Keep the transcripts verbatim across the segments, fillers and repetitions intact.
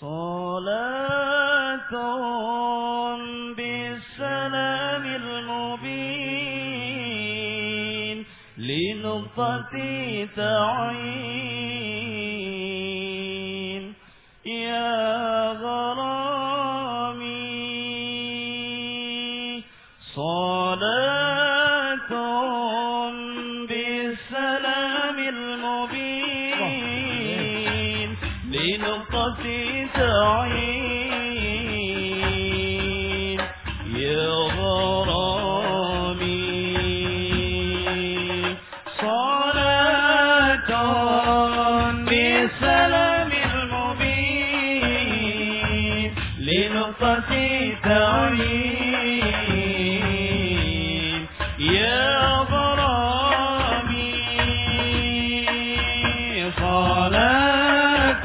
صلاة بالسلام المبين لنقطة تعيين يا غرامي صلاة بالسلام المبين لنقطة تعيين يا غرامي صلاة بالسلام المبين لنقطة تعيين يا غرامي صلاة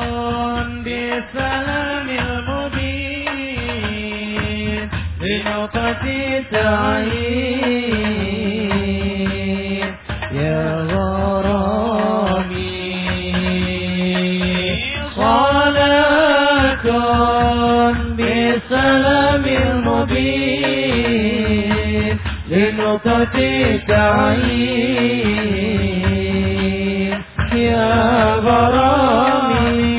بالسلام المبين لنقطة تعيين يا غرامي صلاة بالسلام المبين لنقطة تعيين يا غرامي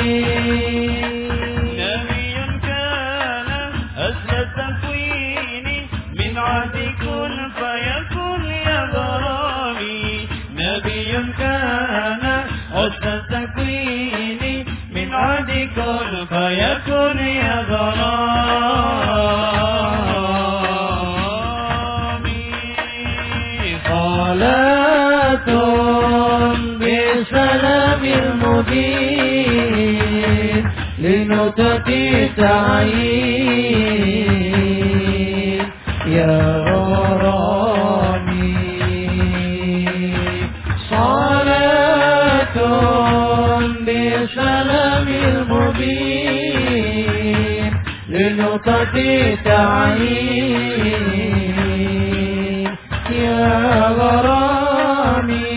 نبي كان أصل التكوين من عهد كن فيكن يا غرامي نبي كان أصل التكوين من عهد كن فيكن يا غرامي صلاة بالسلام المبين لنقطة تعيين يا غرامي صلاة بالسلام المبين لنقطة تعيين يا غرامي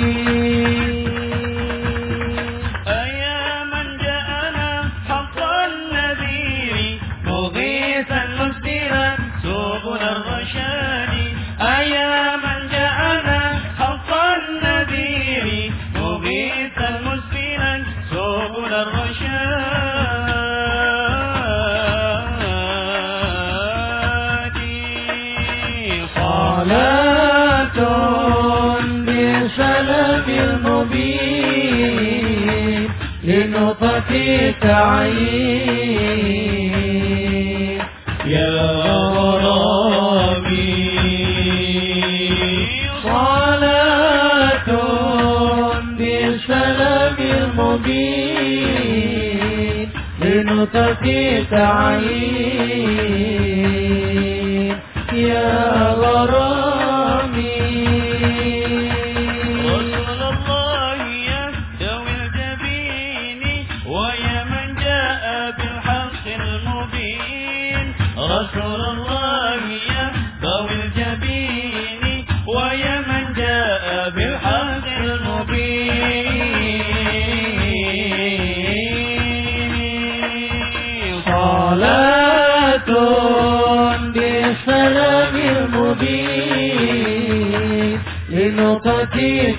أيا من جاءنا حق النذير مغيثا مسدرا سبل الرشاد أيا من جاءنا حق النذير مغيثا مسدرا سبل الرشاد صلاة بالسلام المبين لنقطة تعيين يا غرامي صلاة بالسلام المبين لنقطة تعيين يا غرامي رسول الله يا ذوي الجبين ويا من جاء بالحق المبين رسول الله يا ذوي الجبين ويا من جاء بالحق المبين صلاة بالسلام المبين لنقطة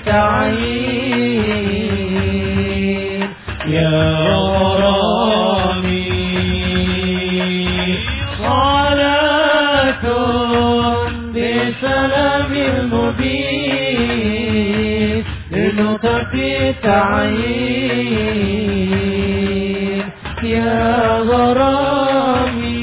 تعيين يا غرامي صلاة بالسلام المبين لنقطة تعيين يا غرامي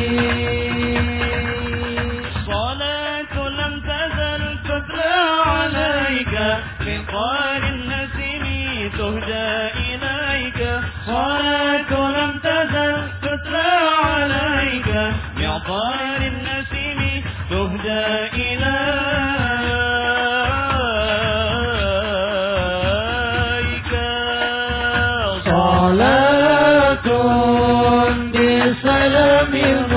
صلاة لم تزل تتلى عليك من قال النسيم تهدى إليك صلاة لم تزل تتلى عليك من قال النسيم تهدى إليك صلاة بالسلام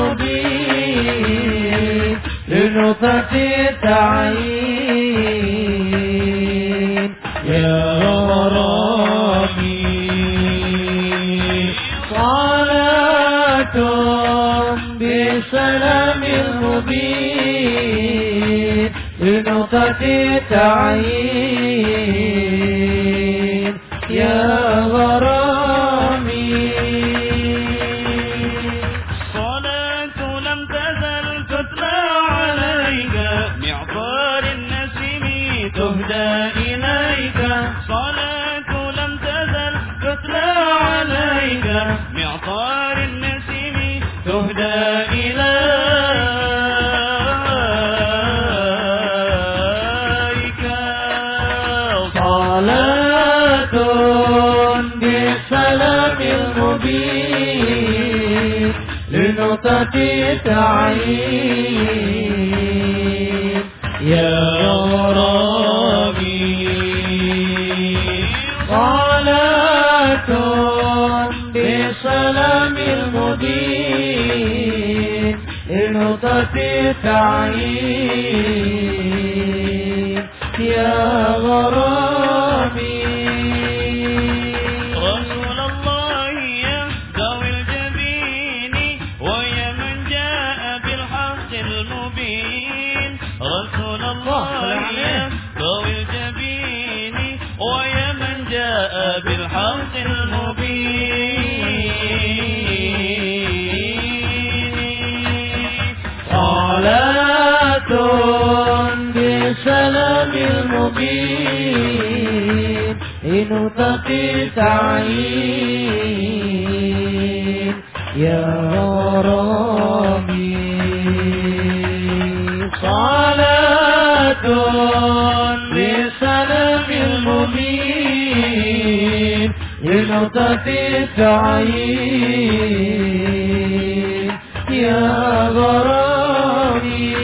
المبين لنقطة تعيين يا غرامي صلاة بسلام المبين لنقطة التعيين يا غرامي. صلاة لم تزل تتلى عليك معطار النسيم تهدى إليك. صلاة لم تزل تتلى عليك معطار النسيم تهدى إليك. صلاة بالسلام المبين لنقطة التعيين يا ربي. صلاة بالسلام المبين لنقطة التعيين يا غرامي. رسول الله يا ذوي الجبين ويا من جاء بالحق المبين. رسول الله يا ذوي الجبين ويا من جاء بالحق المبين. صلاة بسلام المبين لنقطة التعيين يا ربي. صلاة بسلام المبين لنقطة التعيين يا غرامي.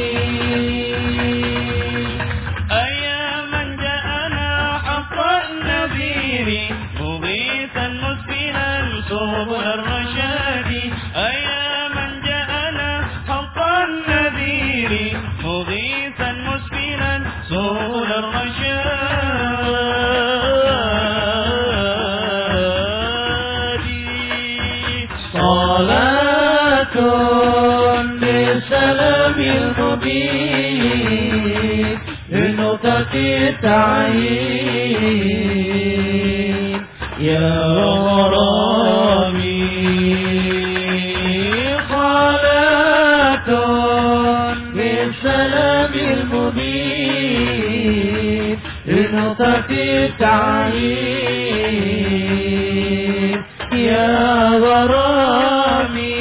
أيا من جاءنا حق النذير مغيثا مسبلا سبل الرشاد. أيا من جاءنا حق النذير مغيثا مسبلا سبل الرشاد. صلاة بالسلام المبين لنقطة التعيين يا غرامي. صلاة بالسلام المبين لنقطة التعيين يا غرامي.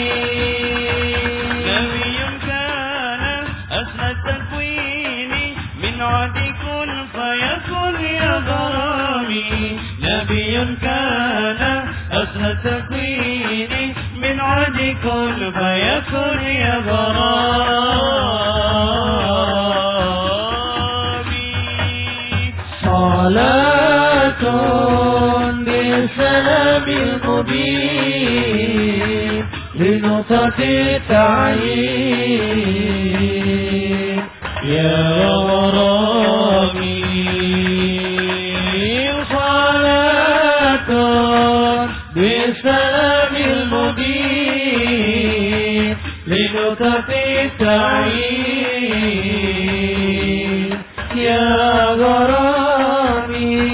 نبي كان أسمى التكوين من عد كن فيكن يا غرامي. نبي كان أسمى التكوين من عد كن فيكن يا غرامي. صلاة بالسلام المبين لنقطة التعيين يا غرامي. صلاة بالسلام المبين لنقطة التعيين يا غرامي.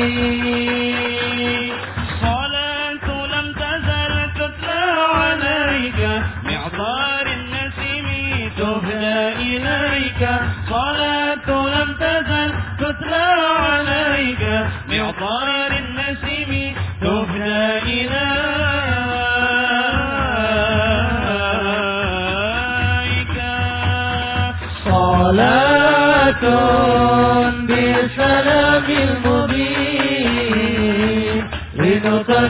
صلاة لم تزل تتلى عليك معطار النسيم تهدى إليك. صلاة لم تزل تتلى عليك معطار النسيم تهدى إليك. صلاة بالسلام المبين لنقطة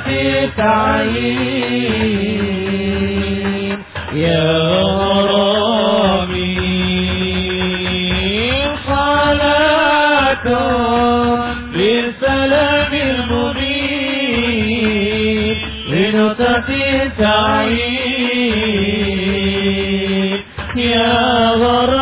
التعيين يا غرامي. صلاة بالسلام المبين لنقطة التعيين يا غرامي.